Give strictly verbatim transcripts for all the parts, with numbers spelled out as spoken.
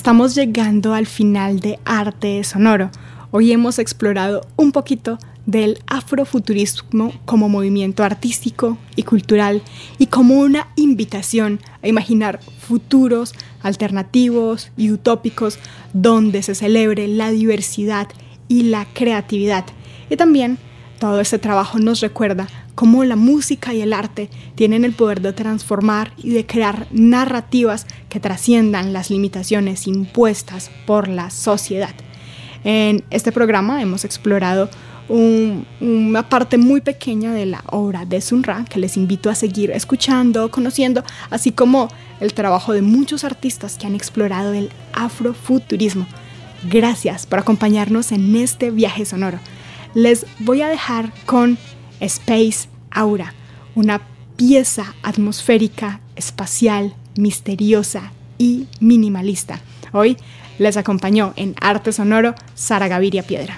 estamos llegando al final de Arte Sonoro. Hoy hemos explorado un poquito del afrofuturismo como movimiento artístico y cultural y como una invitación a imaginar futuros alternativos y utópicos donde se celebre la diversidad y la creatividad. Y también todo este trabajo nos recuerda cómo la música y el arte tienen el poder de transformar y de crear narrativas que trasciendan las limitaciones impuestas por la sociedad. En este programa hemos explorado un, una parte muy pequeña de la obra de Sun Ra, que les invito a seguir escuchando, conociendo, así como el trabajo de muchos artistas que han explorado el afrofuturismo. Gracias por acompañarnos en este viaje sonoro. Les voy a dejar con Space Aura, una pieza atmosférica, espacial, misteriosa y minimalista. Hoy les acompañó en Arte Sonoro Sara Gaviria Piedra.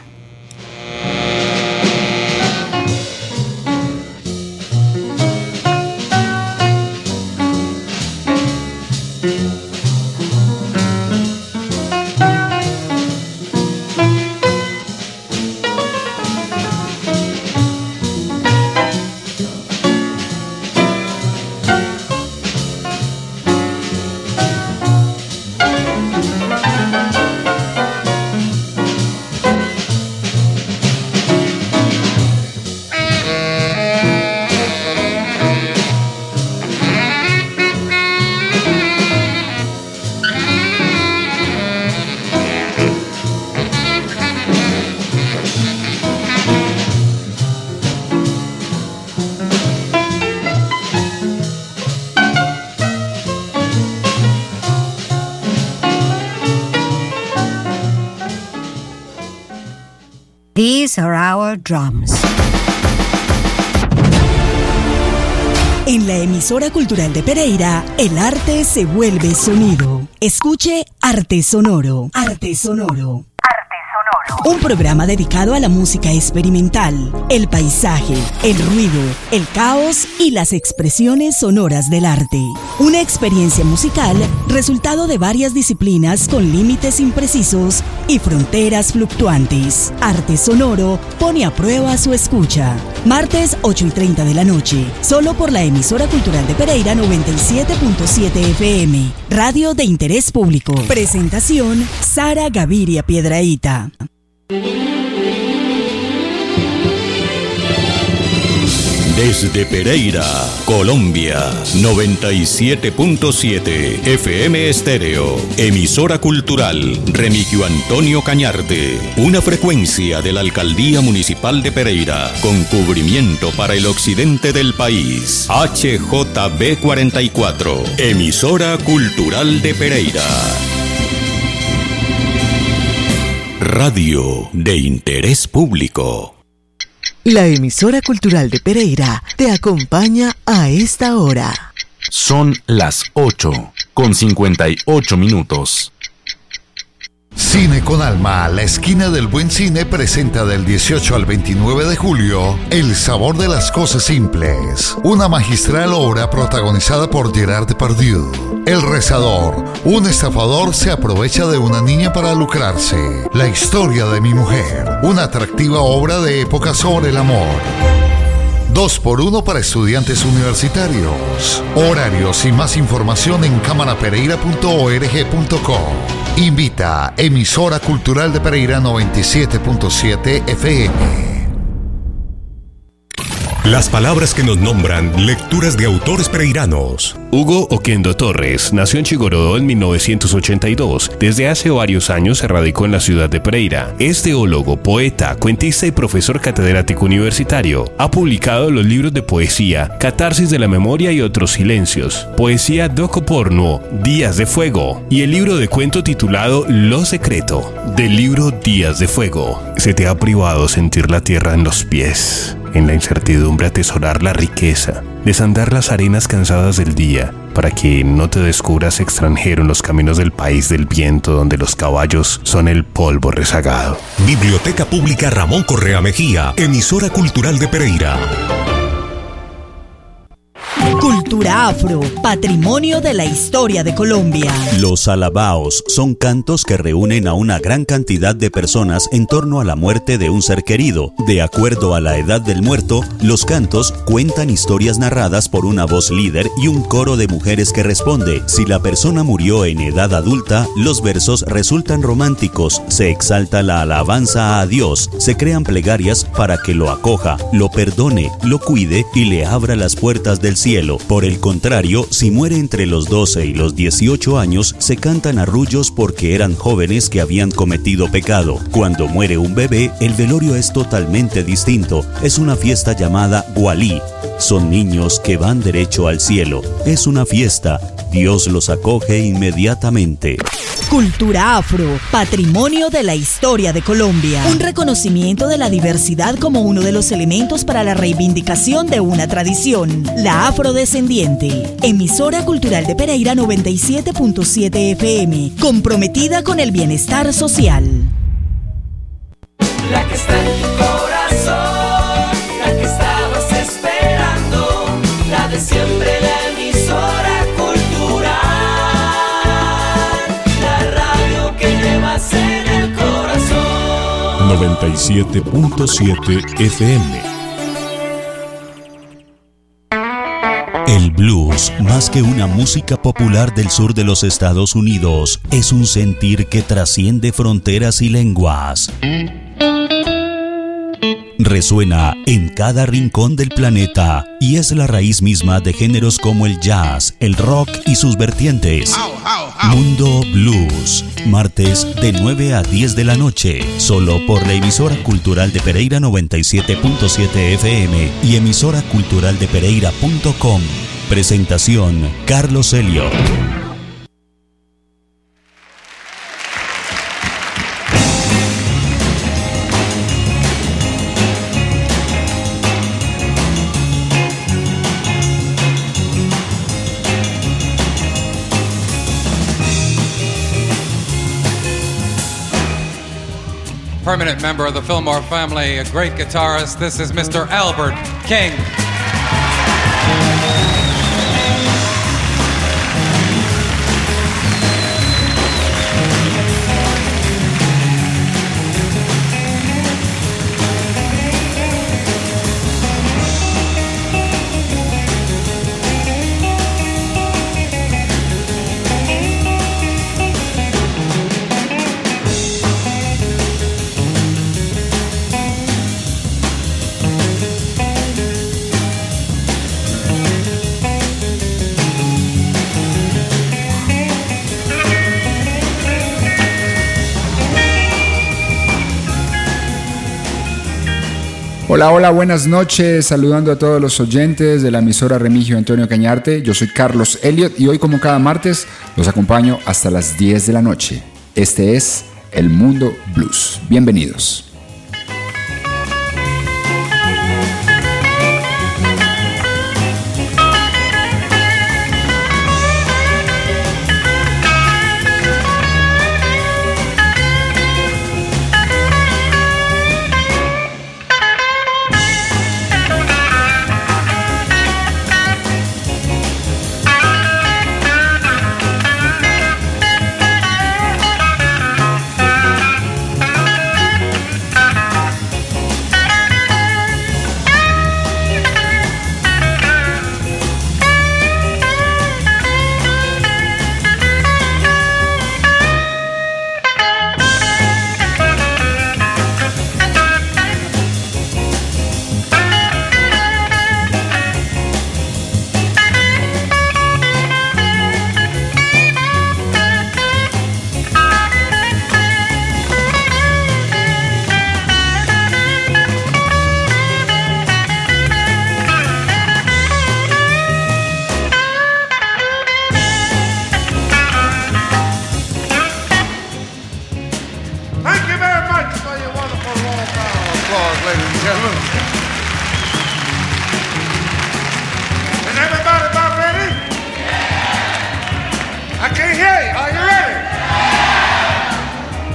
These are our drums. En la emisora cultural de Pereira, el arte se vuelve sonido. Escuche Arte Sonoro. Arte Sonoro. Un programa dedicado a la música experimental, el paisaje, el ruido, el caos y las expresiones sonoras del arte. Una experiencia musical resultado de varias disciplinas con límites imprecisos y fronteras fluctuantes. Arte Sonoro pone a prueba su escucha. Martes ocho y treinta de la noche, solo por la emisora cultural de Pereira noventa y siete punto siete F M. Radio de interés público. Presentación, Sara Gaviria Piedrahita. Desde Pereira, Colombia, noventa y siete punto siete F M Estéreo, emisora cultural Remigio Antonio Cañarte, una frecuencia de la Alcaldía Municipal de Pereira, con cubrimiento para el occidente del país, H J B cuarenta y cuatro, emisora cultural de Pereira. Radio de interés público. La emisora cultural de Pereira te acompaña a esta hora. Son las ocho con cincuenta y ocho minutos. Cine con Alma, la esquina del buen cine, presenta del dieciocho al veintinueve de julio El sabor de las cosas simples, una magistral obra protagonizada por Gerard Depardieu. El rezador, un estafador se aprovecha de una niña para lucrarse. La historia de mi mujer, una atractiva obra de época sobre el amor. Dos por uno para estudiantes universitarios. Horarios y más información en cámara pereira punto org punto co. Invita emisora cultural de Pereira noventa y siete punto siete F M. Las palabras que nos nombran, lecturas de autores pereiranos. Hugo Oquendo Torres nació en Chigorodó en mil novecientos ochenta y dos. Desde hace varios años se radicó en la ciudad de Pereira. Es teólogo, poeta, cuentista y profesor catedrático universitario. Ha publicado los libros de poesía Catarsis de la Memoria y otros silencios, Poesía Doco Porno, Días de Fuego, y el libro de cuento titulado Lo Secreto. Del libro Días de Fuego. Se te ha privado sentir la tierra en los pies, en la incertidumbre atesorar la riqueza, desandar las arenas cansadas del día, para que no te descubras extranjero en los caminos del país del viento, donde los caballos son el polvo rezagado. Biblioteca Pública Ramón Correa Mejía, emisora cultural de Pereira. Cultura afro, patrimonio de la historia de Colombia. Los alabaos son cantos que reúnen a una gran cantidad de personas en torno a la muerte de un ser querido. De acuerdo a la edad del muerto, los cantos cuentan historias narradas por una voz líder y un coro de mujeres que responde. Si la persona murió en edad adulta, los versos resultan románticos, se exalta la alabanza a Dios, se crean plegarias para que lo acoja, lo perdone, lo cuide y le abra las puertas del cielo. Por el contrario, si muere entre los doce y los dieciocho años, se cantan arrullos porque eran jóvenes que habían cometido pecado. Cuando muere un bebé, el velorio es totalmente distinto. Es una fiesta llamada Gualí. Son niños que van derecho al cielo. Es una fiesta. Dios los acoge inmediatamente. Cultura afro, patrimonio de la historia de Colombia. Un reconocimiento de la diversidad como uno de los elementos para la reivindicación de una tradición. La afrodescendiente. Emisora cultural de Pereira noventa y siete punto siete F M. Comprometida con el bienestar social. La que está en tu corazón, la que estabas esperando, la de siempre, la emisora cultural, la radio que llevas en el corazón. noventa y siete punto siete F M. El blues, más que una música popular del sur de los Estados Unidos, es un sentir que trasciende fronteras y lenguas. Resuena en cada rincón del planeta y es la raíz misma de géneros como el jazz, el rock y sus vertientes. Mundo Blues, martes de nueve a diez de la noche, solo por la emisora cultural de Pereira noventa y siete punto siete F M y emisora cultural de pereira punto com. Presentación, Carlos Elliot. Permanent member of the Fillmore family, a great guitarist. This is Mister Albert King. Hola, hola, buenas noches, saludando a todos los oyentes de la emisora Remigio Antonio Cañarte. Yo soy Carlos Elliot y hoy, como cada martes, los acompaño hasta las diez de la noche. Este es El Mundo Blues. Bienvenidos.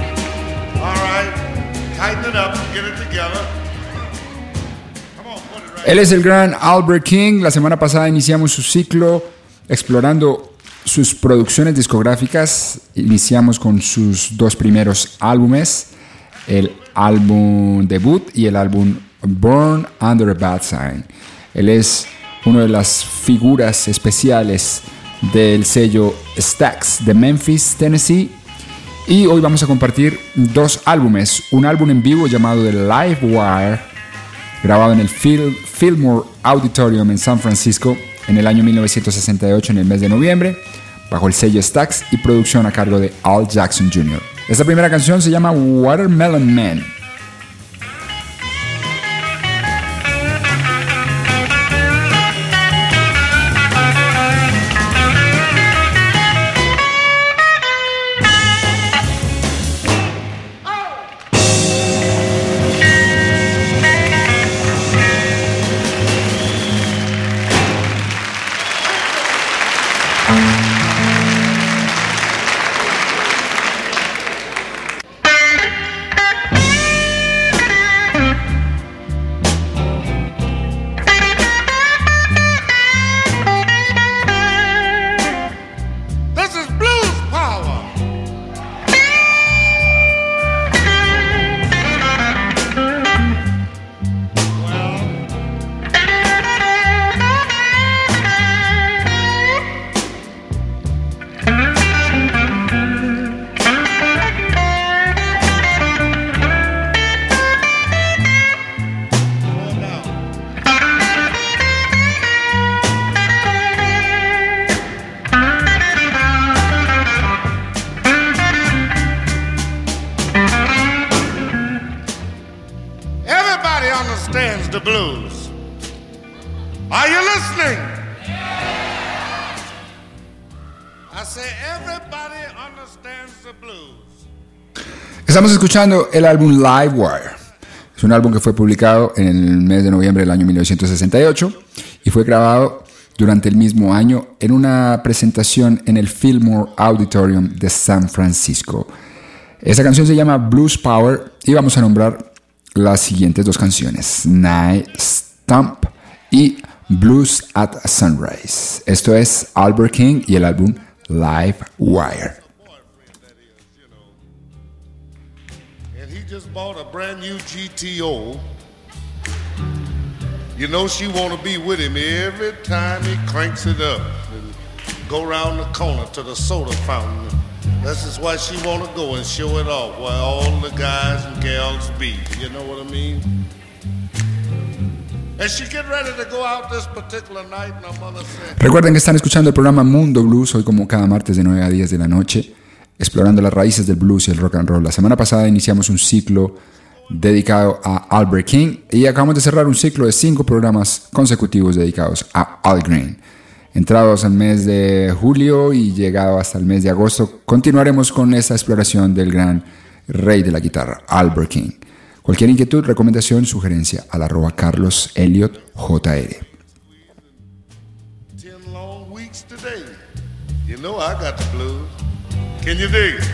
Tighten it up, get it together. Come on, put it right. Él es el gran Albert King. La semana pasada iniciamos su ciclo explorando sus producciones discográficas. Iniciamos con sus dos primeros álbumes, el álbum debut y el álbum Born Under a Bad Sign. Él es una de las figuras especiales del sello Stax de Memphis, Tennessee. Y hoy vamos a compartir dos álbumes. Un álbum en vivo llamado The Live Wire, grabado en el Phil, Fillmore Auditorium en San Francisco en el año mil novecientos sesenta y ocho, en el mes de noviembre, bajo el sello Stax y producción a cargo de Al Jackson junior Esta primera canción se llama Watermelon Man. Estamos escuchando el álbum Live Wire. Es un álbum que fue publicado en el mes de noviembre del año mil novecientos sesenta y ocho y fue grabado durante el mismo año en una presentación en el Fillmore Auditorium de San Francisco. Esa canción se llama Blues Power y vamos a nombrar las siguientes dos canciones: Night Stomp y Blues at Sunrise. Esto es Albert King y el álbum Live Wire. Just bought a brand new G T O. You know she wanna be with him every time he cranks it up and go around the corner to the soda fountain. That's just why she wanna go and show it off where all the guys and gals be. You know what I mean? And she get ready to go out this particular night and her mother said... Recuerden que están escuchando el programa Mundo Blues hoy como cada martes de nueve a diez de la noche, explorando las raíces del blues y el rock and roll. La semana pasada iniciamos un ciclo dedicado a Albert King y acabamos de cerrar un ciclo de cinco programas consecutivos dedicados a Al Green. Entrados al mes de julio y llegado hasta el mes de agosto, continuaremos con esta exploración del gran rey de la guitarra, Albert King. Cualquier inquietud, recomendación, sugerencia al arroba Carlos Elliot J R. Ten long weeks today. You know I got the blues. Can you dig it?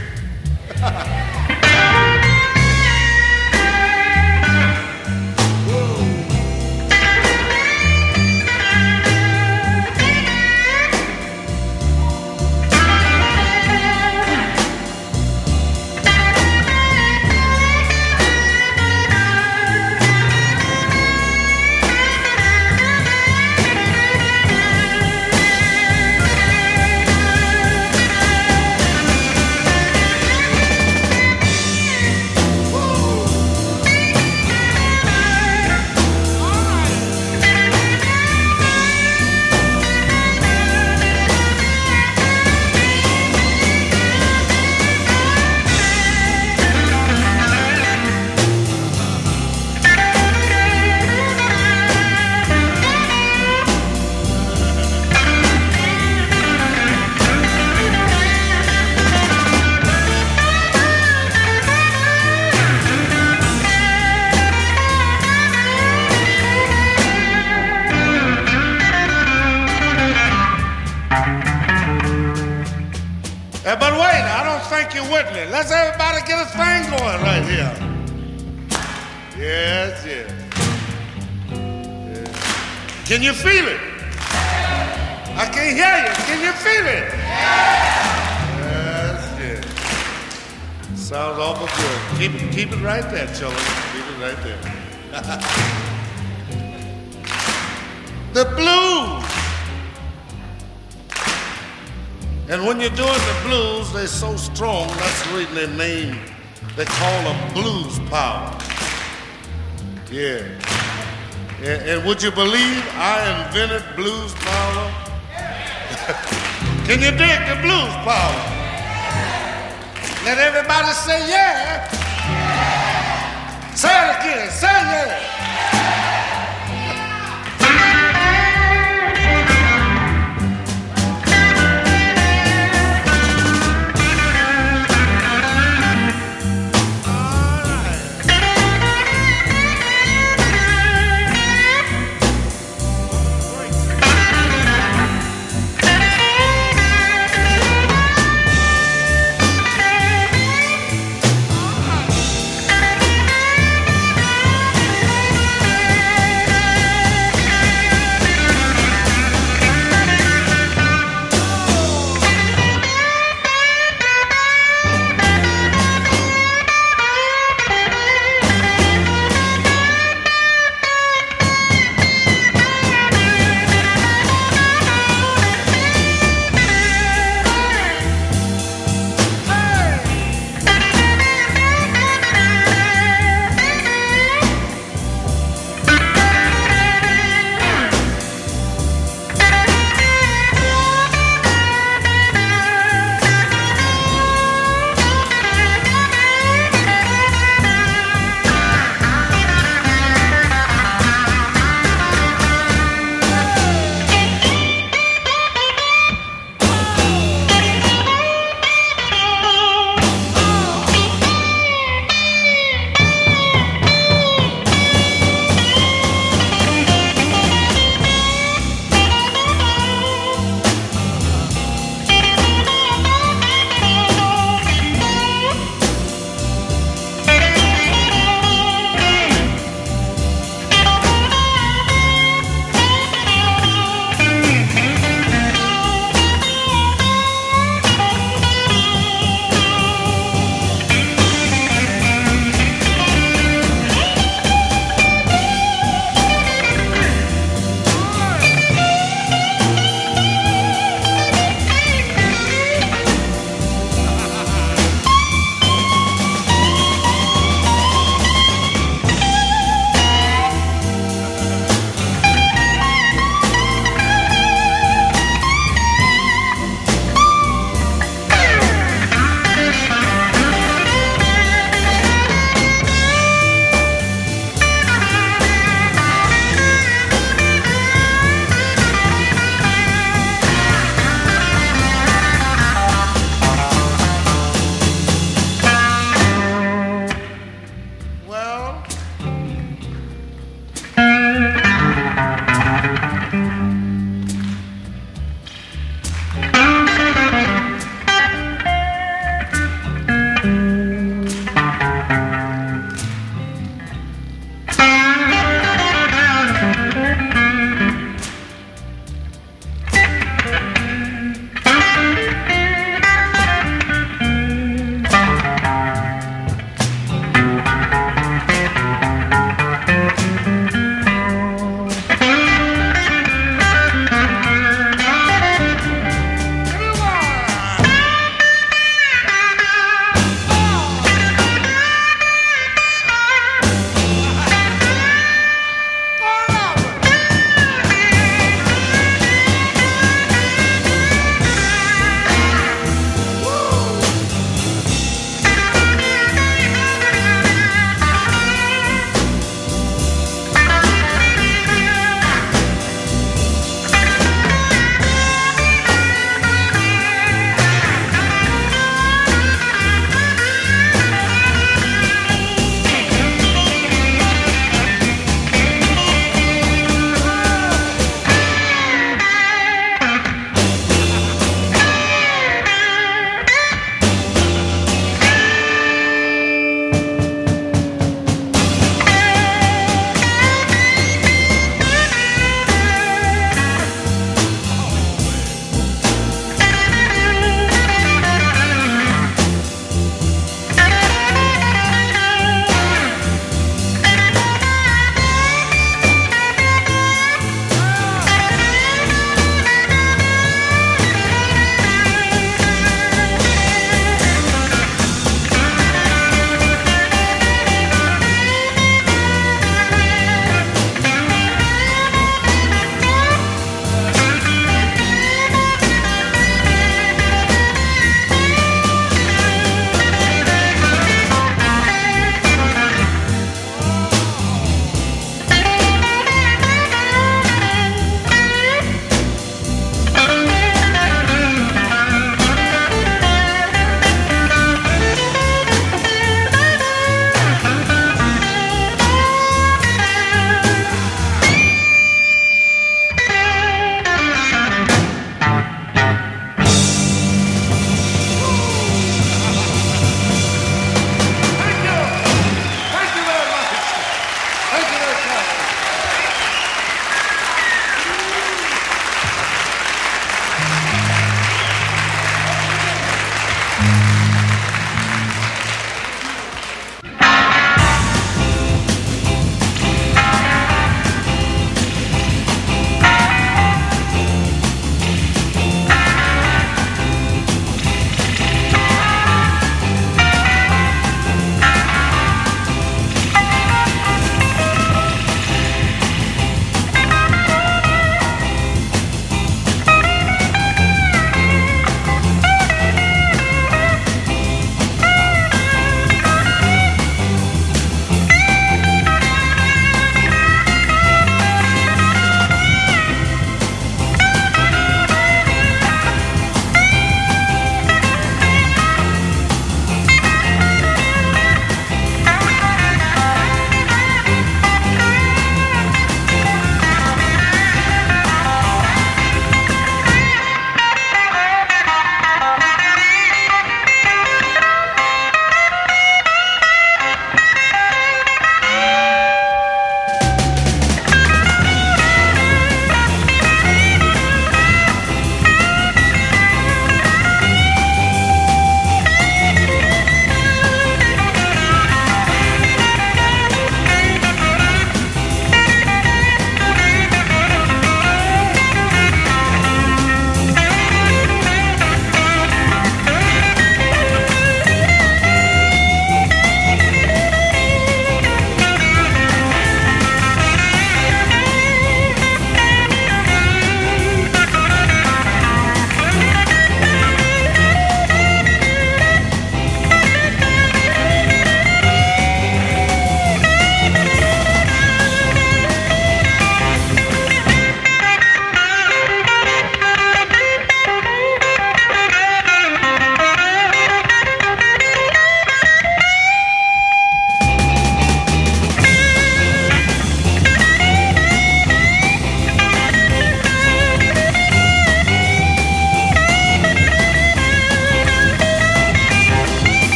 With me. Let's everybody get a thing going right here. Yes, yes. yes. Can you feel it? I can't hear you. Can you feel it? Yes, yes. Sounds awful good. Keep it, keep it right there, children. Keep it right there. The blues. And when you're doing the blues, they're so strong. That's the reason their name. They call them blues power. Yeah. And, and would you believe I invented blues power? Can you dig the blues power? Let everybody say yeah. Say it again. Say yeah.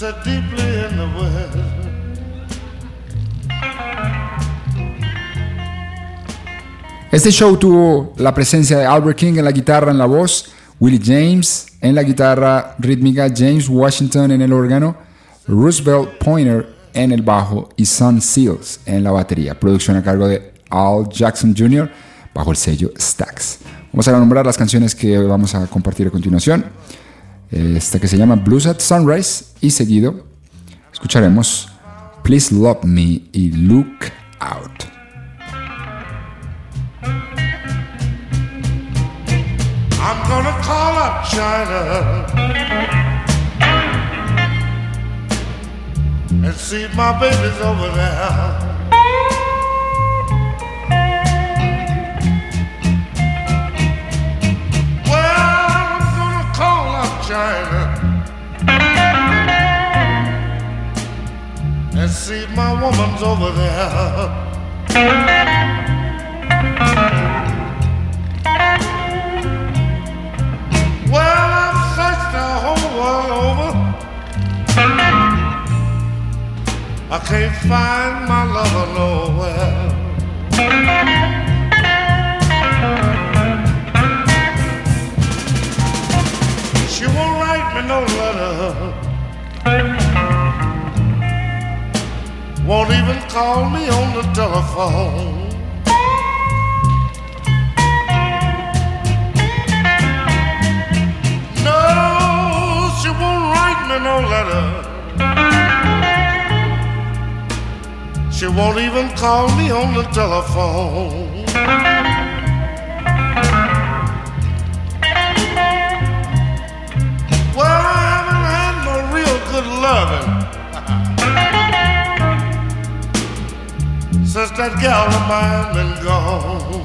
set deeply in the west. Este show tuvo la presencia de Albert King en la guitarra, en la voz, Willie James en la guitarra rítmica, James Washington en el órgano, Roosevelt Pointer en el bajo y Son Seals en la batería. Producción a cargo de Al Jackson junior bajo el sello Stax. Vamos a nombrar las canciones que vamos a compartir a continuación. Esta que se llama Blues at Sunrise y seguido escucharemos Please Love Me y Look Out. I'm gonna call up China and see if my baby's over there. Well, I'm gonna call up China and see if my woman's over there. I can't find my lover nowhere. She won't write me no letter, won't even call me on the telephone. No, she won't write me no letter, she won't even call me on the telephone. Well, I haven't had no real good loving since that gal of mine been gone.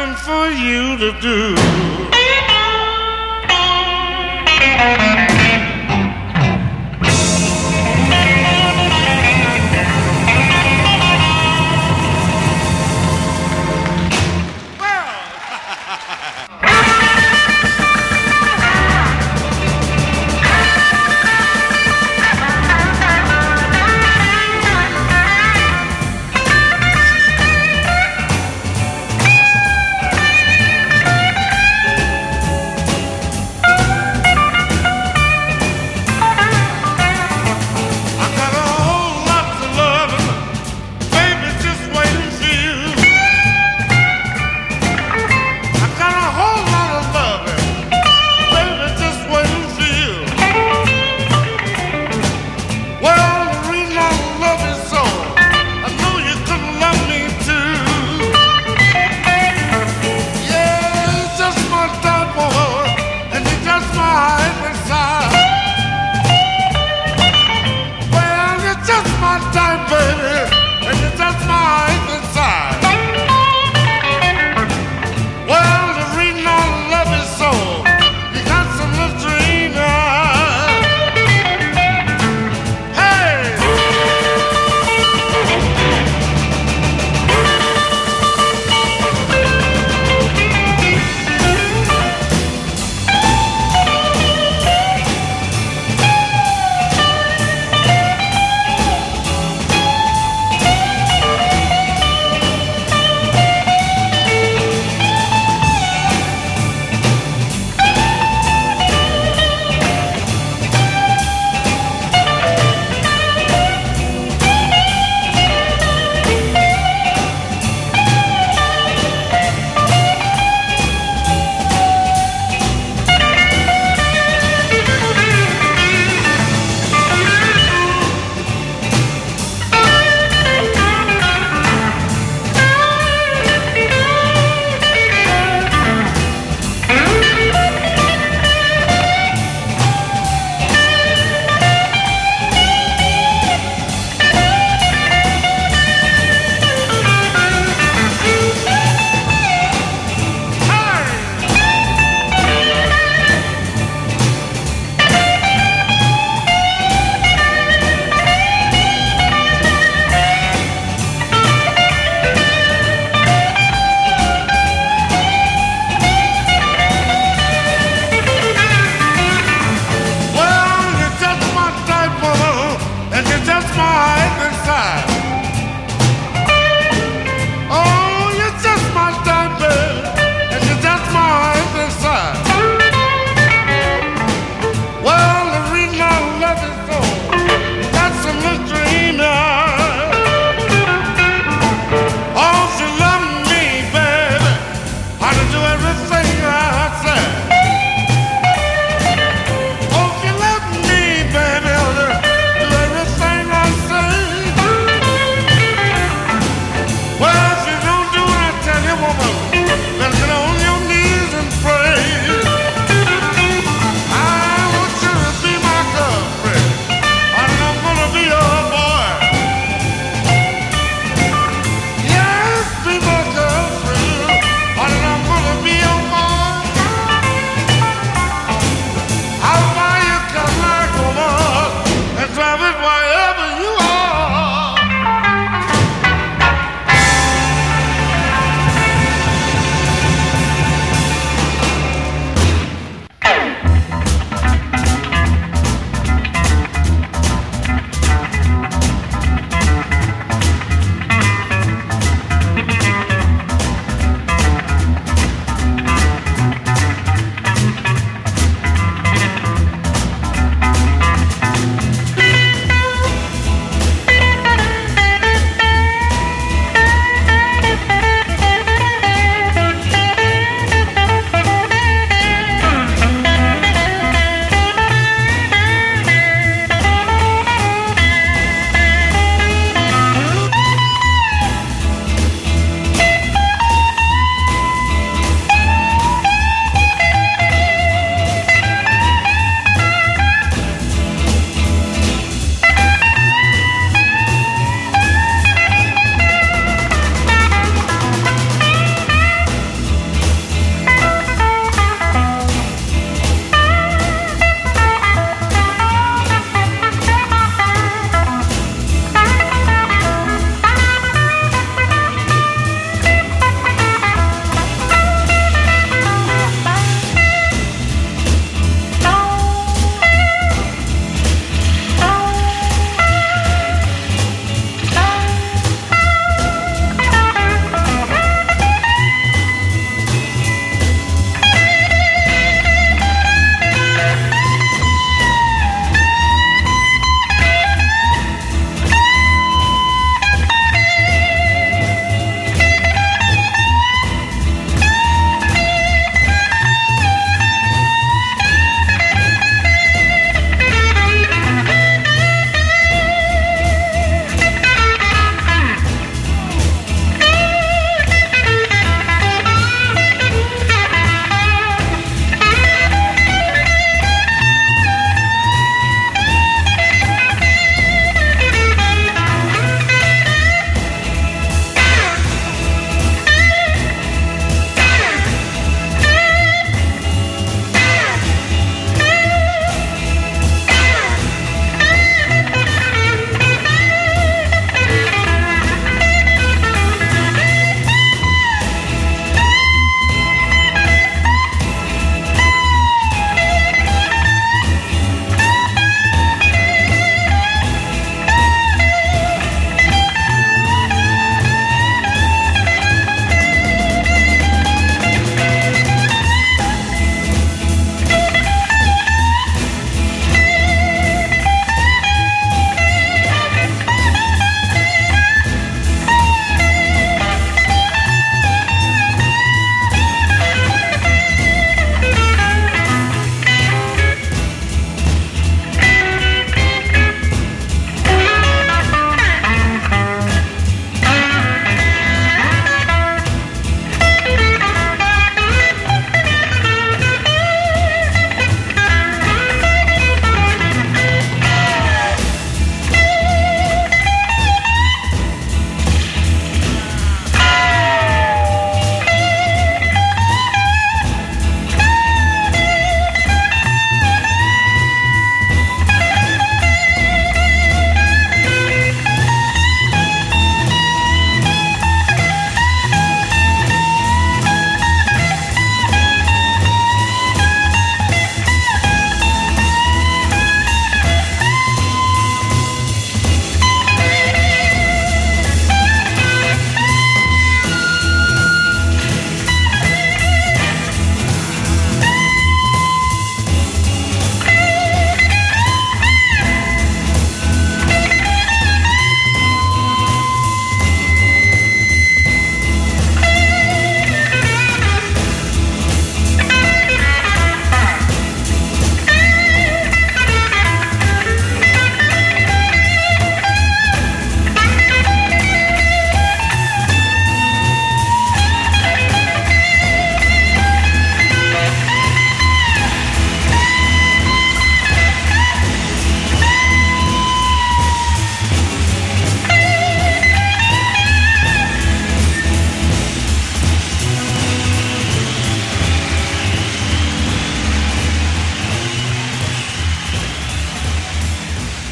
nothing for you to do.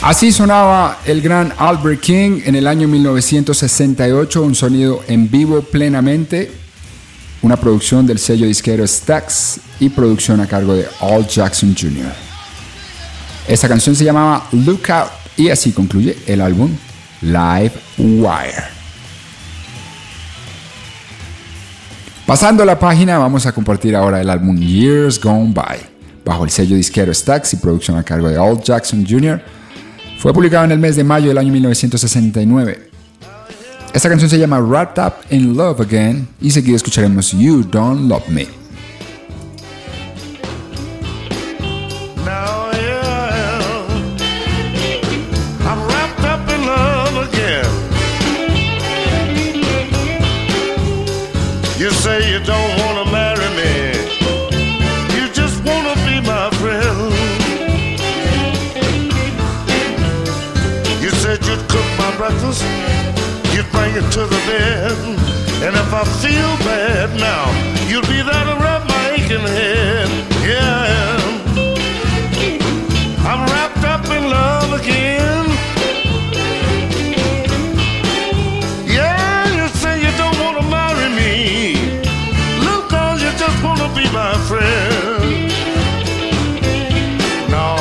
Así sonaba el gran Albert King en el año mil novecientos sesenta y ocho, un sonido en vivo plenamente, una producción del sello disquero Stax y producción a cargo de Al Jackson junior Esta canción se llamaba Look Out y así concluye el álbum Live Wire. Pasando la página, vamos a compartir ahora el álbum Years Gone By, bajo el sello disquero Stax y producción a cargo de Al Jackson junior Fue publicado en el mes de mayo del año mil novecientos sesenta y nueve. Esta canción se llama Wrapped Up in Love Again y seguido escucharemos You Don't Love Me. Now yeah, I'm wrapped up in love again. You say you don't want to marry me, you just want to be my friend. You said you'd cook my breakfast, you'd bring it to the bed, and if I feel bad now, you'll be there to rub my aching head. Yeah, I am. I'm wrapped up in love again. Yeah, you say you don't want to marry me, look, all you just want to be my friend. No.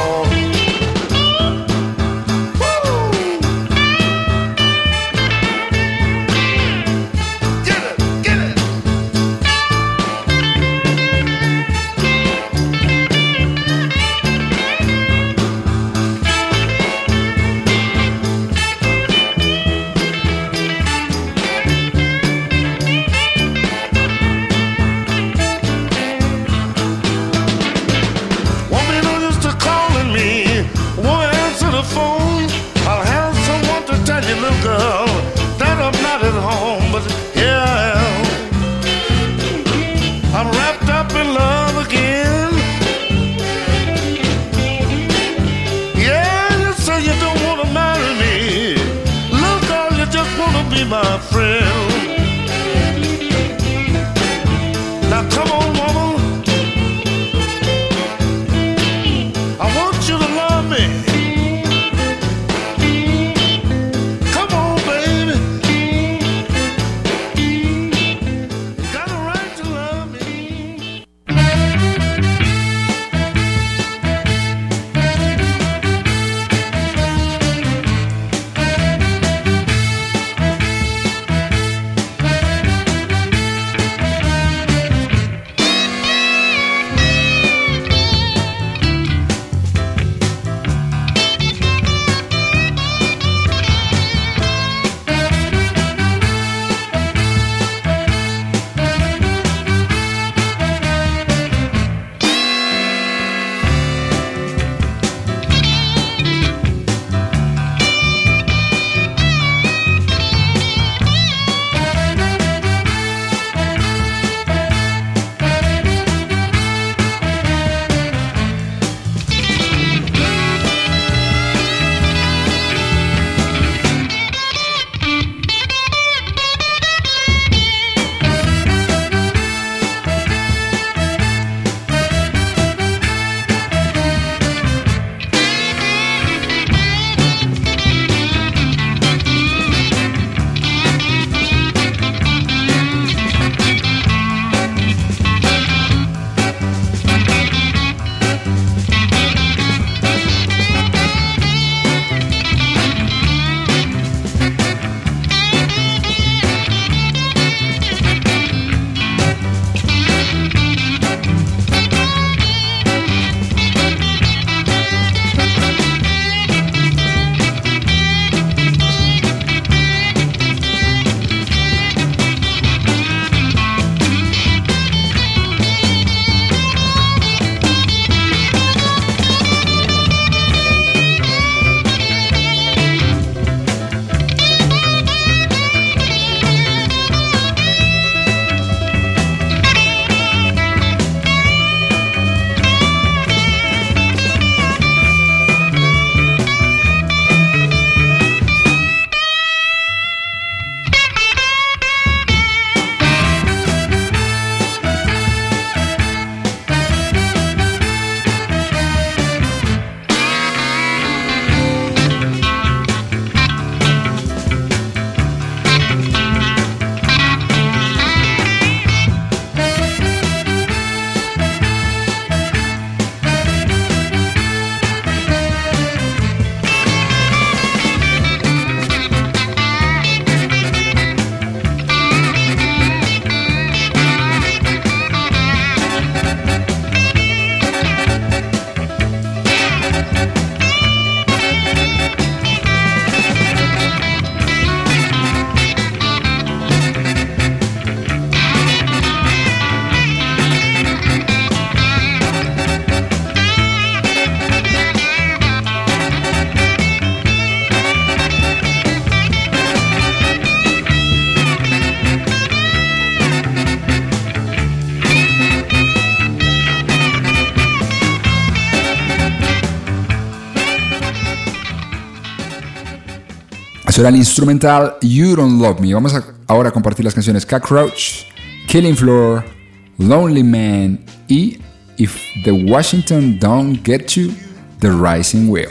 Eso era el instrumental You Don't Love Me. Vamos a ahora a compartir las canciones Cockroach, Killing Floor, Lonely Man y If the Washington Don't Get You, The Rising Wheel.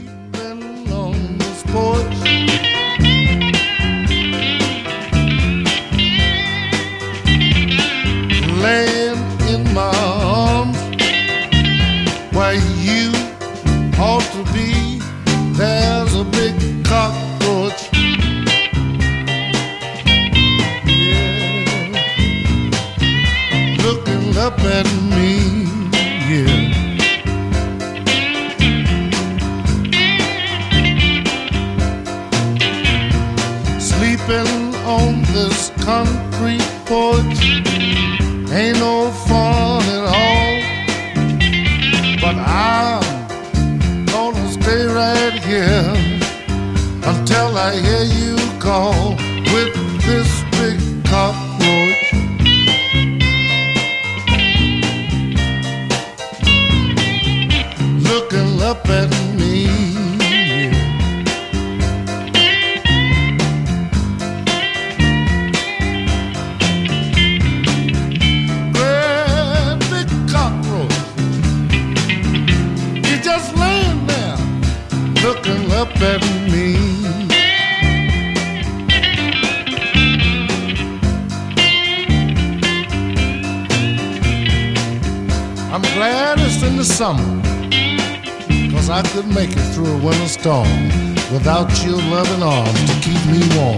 Laying in my arms where you ought to be, there's a big cockroach. Yeah. Looking up at me, yeah. Sleeping on this concrete porch ain't no fun at all, but I'm gonna stay right here until I hear you call with this big cockroach. Looking up at me, looking up at me. I'm glad it's in the summer, 'cause I could make it through a winter storm without your loving arms to keep me warm.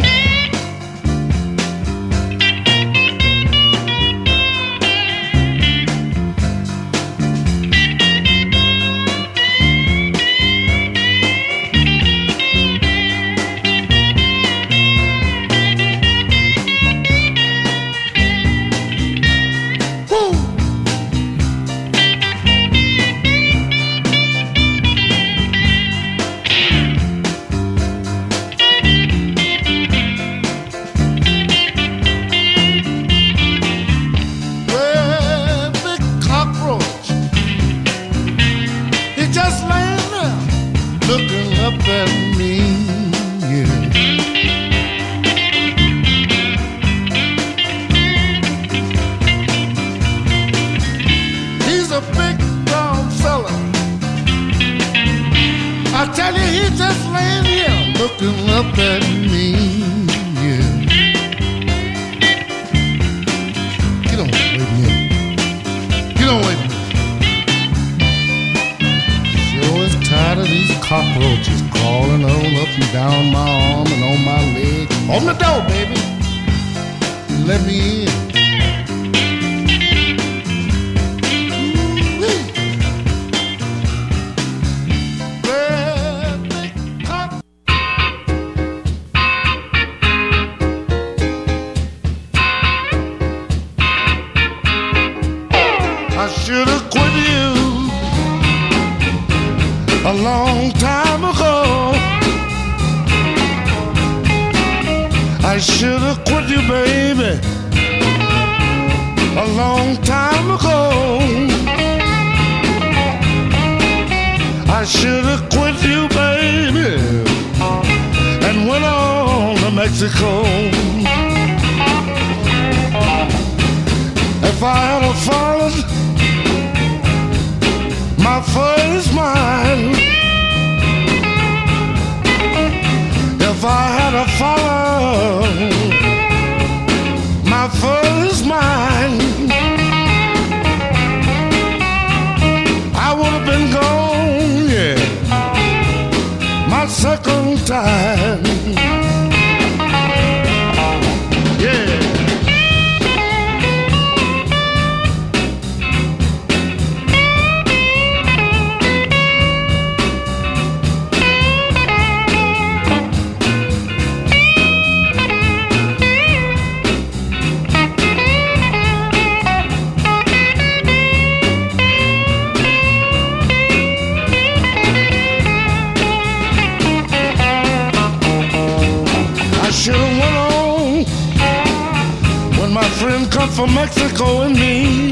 From Mexico and me,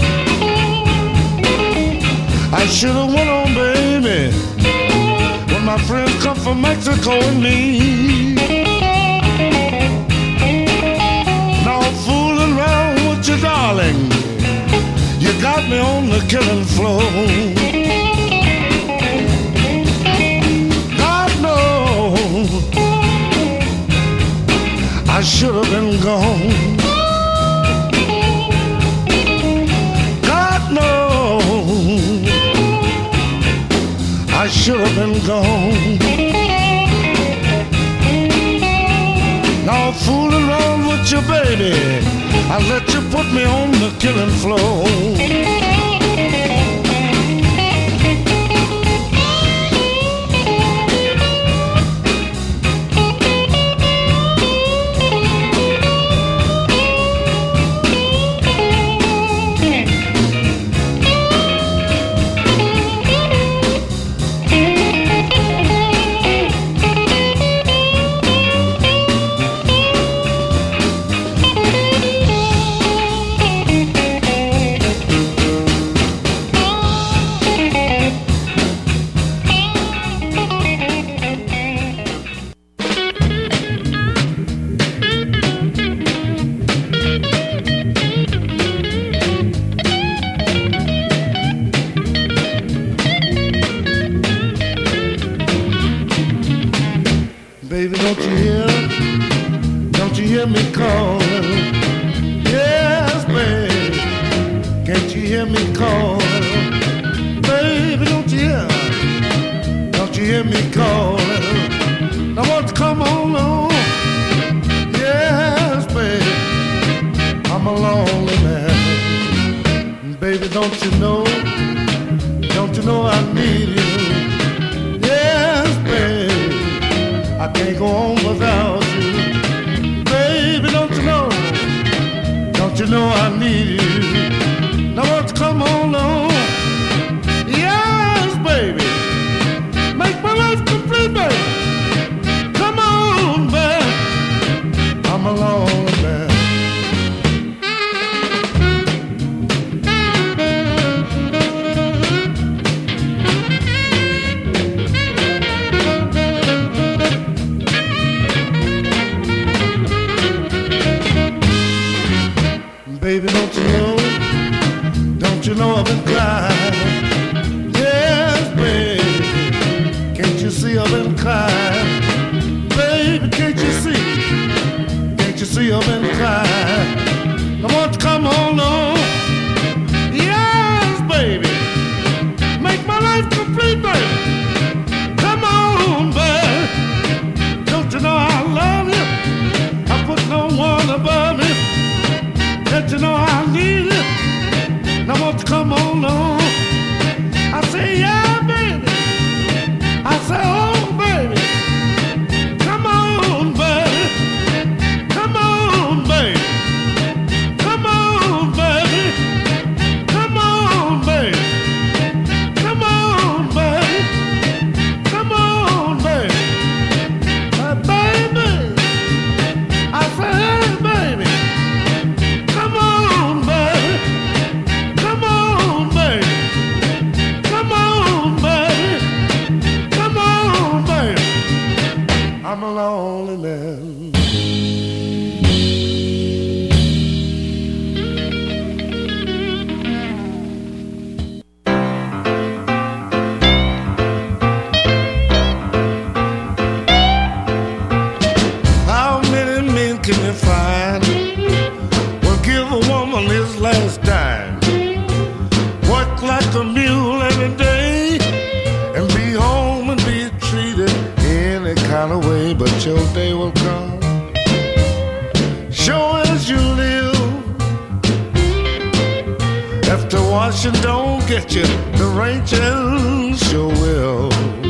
I should have went on, baby, when my my friends come from Mexico and me. No fooling around with you, darling. You got me on the killing floor. God knows I should have been gone. God knows I should have been gone. Now fooling around with your baby, I let you put me on the killing floor. Baby, don't you hear? Don't you hear me calling? Yes, baby. Can't you hear me calling? Baby, don't you hear? Don't you hear me calling? Now won't you come on home? Yes, baby. I'm a lonely man. Baby, don't you know? Don't you know I need you? Yes, baby. I can't go on without you. Baby, don't you know? Don't you know I need you? Now won't you come on home? Yes, baby. Make my life complete, baby. Come on, baby. I'm alone, man. Baby, don't you know? Don't you know I've been crying? Yes, baby. Can't you see I've been crying? Baby, can't you see? Can't you see I've been crying? I want to come on home. Yes, baby. Make my life complete, baby. Come on, baby. Don't you know I love you? I put no one above me. That you know I need it. Now won't you come on home? I say, yeah, baby. I say, oh, baby. Come on, baby. Come on, baby. Come on, baby. Come on, baby. Come on, baby. Come on, baby. Uh, baby. I say, hey, baby. Come on, baby. Come on, baby. Come on, baby. Come on, baby. I'm a lonely man. How many men can you find? Will give a woman his last dime. Work like a mule every day and be home and be treated any kind of way. But your day will come, show as you live. After washing don't get you, the Rachel sure will.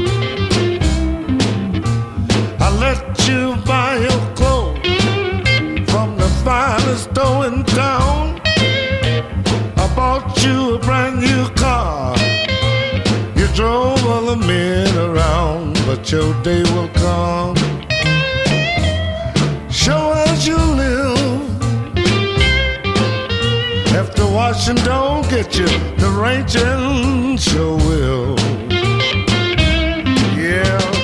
I let you buy your clothes from the finest store in town. I bought you a brand new car. You drove other men around, but your day will come, show as you live. After washing don't get you, the Rachel sure will. Yeah.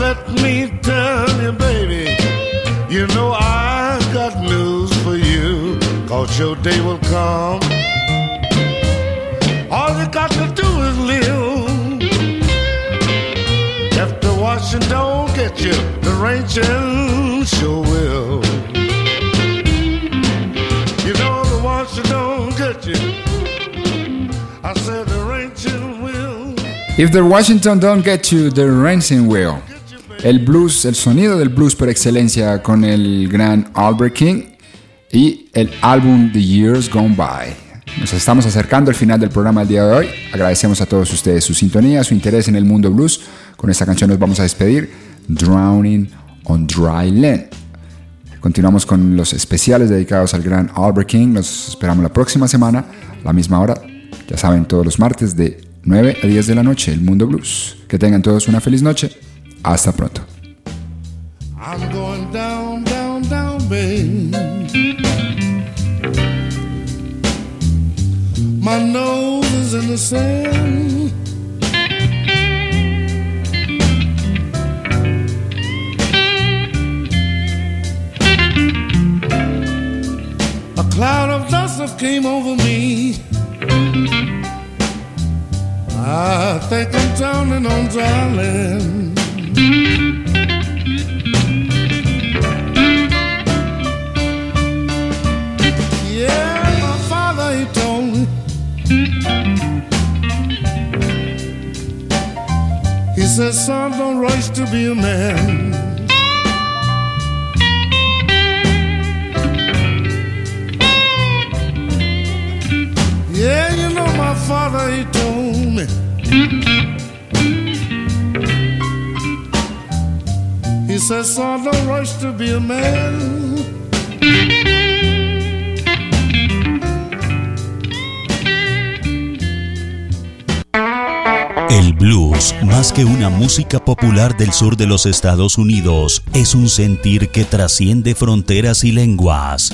let me tell you, baby, you know I got news for you, 'cause your day will come. All you got to do is live. If the washing don't get you, the rain sure will. You know the washing don't get you. I said the rain will. If the Washington don't get you, the Rancing will. El blues, el sonido del blues por excelencia con el gran Albert King y el álbum The Years Gone By. Nos estamos acercando al final del programa del día de hoy. Agradecemos a todos ustedes su sintonía, su interés en el mundo blues. Con esta canción nos vamos a despedir. Drowning on Dry Land. Continuamos con los especiales dedicados al gran Albert King. Los esperamos la próxima semana, a la misma hora. Ya saben, todos los martes de nueve a diez de la noche, el mundo blues. Que tengan todos una feliz noche. Hasta pronto. I'm going down, down, down, babe. My nose is in the sand. A cloud of dust came over me. I think I'm drowning on dry land. Yeah, my father, he told me. He said, son, don't rush to be a man. Yeah, you know my father, he told me. He said, son, don't rush to be a man. El blues, más que una música popular del sur de los Estados Unidos, es un sentir que trasciende fronteras y lenguas.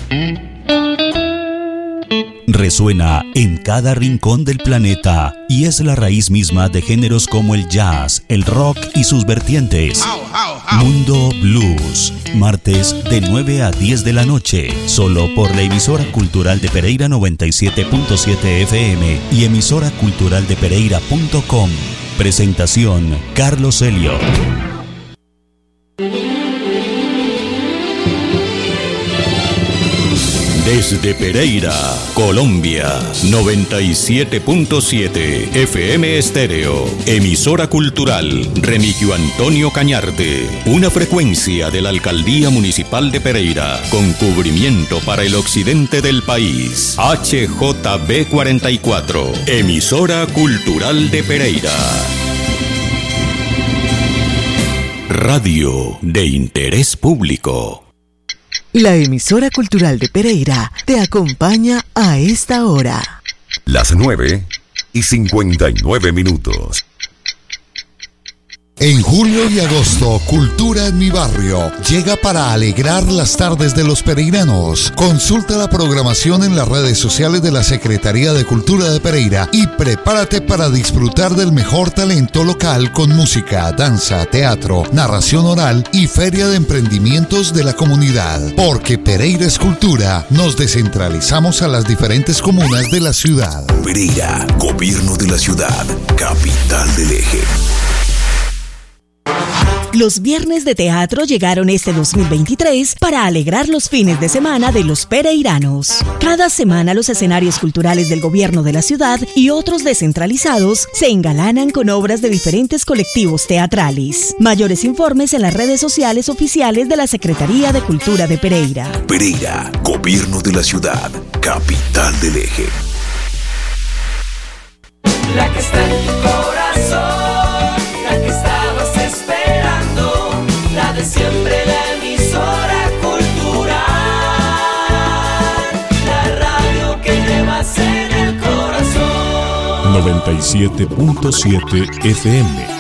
Resuena en cada rincón del planeta y es la raíz misma de géneros como el jazz, el rock y sus vertientes. Mundo Blues, martes de nueve a diez de la noche, solo por la emisora cultural de Pereira noventa y siete punto siete F M y emisora cultural de pereira punto com. Presentación Carlos Elliot. Desde Pereira, Colombia, noventa y siete punto siete F M Estéreo, emisora cultural Remigio Antonio Cañarte, una frecuencia de la Alcaldía Municipal de Pereira, con cubrimiento para el occidente del país. H J B cuarenta y cuatro, emisora cultural de Pereira. Radio de interés público. La emisora cultural de Pereira te acompaña a esta hora. Las nueve y cincuenta y nueve minutos. En julio y agosto, Cultura en mi barrio llega para alegrar las tardes de los pereiranos. Consulta la programación en las redes sociales de la Secretaría de Cultura de Pereira y prepárate para disfrutar del mejor talento local con música, danza, teatro, narración oral y feria de emprendimientos de la comunidad. Porque Pereira es cultura, nos descentralizamos a las diferentes comunas de la ciudad. Pereira, gobierno de la ciudad, capital del eje. Los viernes de teatro llegaron este dos mil veintitrés para alegrar los fines de semana de los pereiranos. Cada semana los escenarios culturales del gobierno de la ciudad y otros descentralizados se engalanan con obras de diferentes colectivos teatrales. Mayores informes en las redes sociales oficiales de la Secretaría de Cultura de Pereira. Pereira, gobierno de la ciudad, capital del eje. La que está en tu corazón, la que estabas esperando, la de siempre, la emisora cultural, la radio que llevas en el corazón. noventa y siete punto siete F M.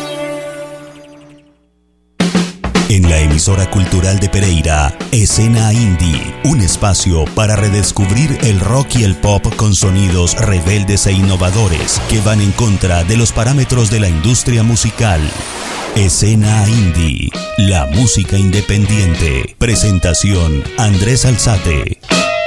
En la emisora cultural de Pereira, Escena Indie, un espacio para redescubrir el rock y el pop con sonidos rebeldes e innovadores que van en contra de los parámetros de la industria musical. Escena Indie, la música independiente. Presentación Andrés Alzate.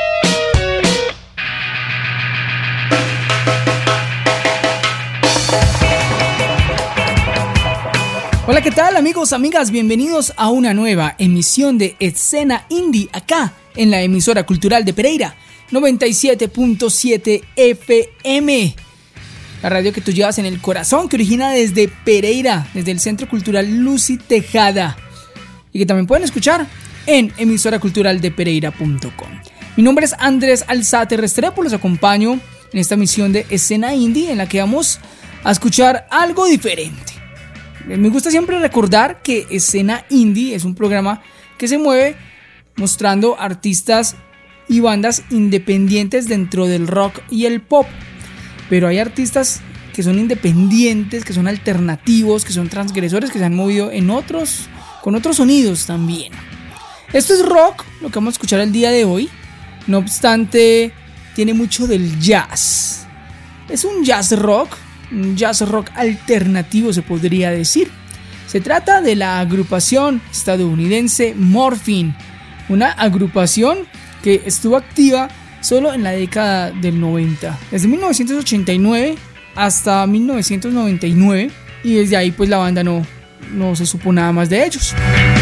Hola, ¿qué tal amigos, amigas? Bienvenidos a una nueva emisión de Escena Indie acá en la emisora cultural de Pereira, noventa y siete punto siete F M. La radio que tú llevas en el corazón, que origina desde Pereira, desde el Centro Cultural Lucy Tejada, y que también pueden escuchar en emisora cultural de pereira punto com. Mi nombre es Andrés Alzate Restrepo, los acompaño en esta misión de Escena Indie en la que vamos a escuchar algo diferente. Me gusta siempre recordar que Escena Indie es un programa que se mueve mostrando artistas y bandas independientes dentro del rock y el pop. Pero hay artistas que son independientes, que son alternativos, que son transgresores, que se han movido en otros, con otros sonidos también. Esto es rock, lo que vamos a escuchar el día de hoy. No obstante, tiene mucho del jazz. Es un jazz rock, un jazz rock alternativo se podría decir. Se trata de la agrupación estadounidense Morphine, una agrupación que estuvo activa solo en la década del noventa, desde mil novecientos ochenta y nueve hasta mil novecientos noventa y nueve, y desde ahí pues la banda no, no se supo nada más de ellos.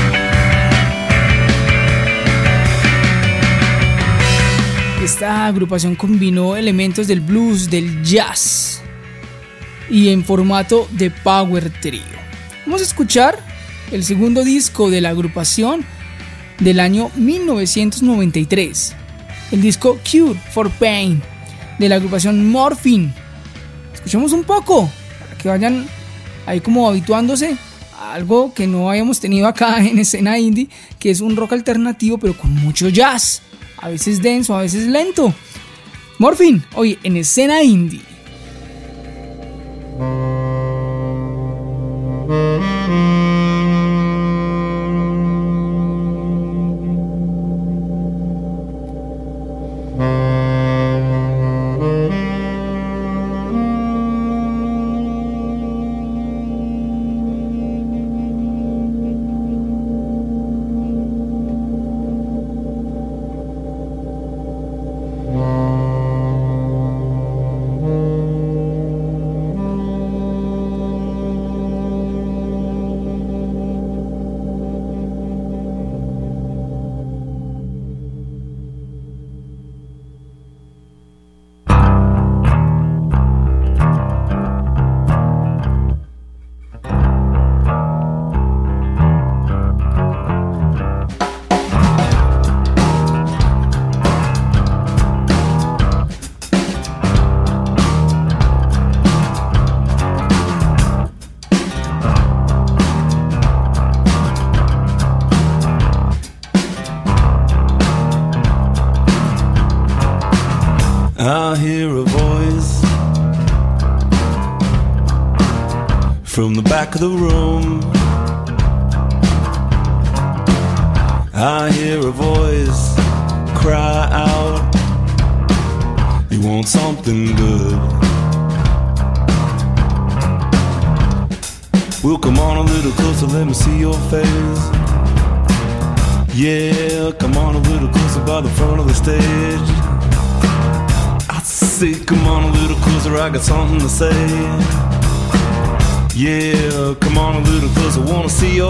Esta agrupación combinó elementos del blues, del jazz y en formato de power trio. Vamos a escuchar el segundo disco de la agrupación del año mil novecientos noventa y tres. El disco Cure for Pain de la agrupación Morphine. Escuchemos un poco para que vayan ahí como habituándose a algo que no habíamos tenido acá en Escena Indie, que es un rock alternativo pero con mucho jazz, a veces denso, a veces lento. Morphine, hoy en Escena Indie. I hear a voice from the back of the room. I hear a voice cry out, you want something good. Well, come on a little closer, let me see your face. Yeah, come on a little closer by the front of the stage. Say, come on a little closer, I got something to say. Yeah, come on a little closer, wanna see your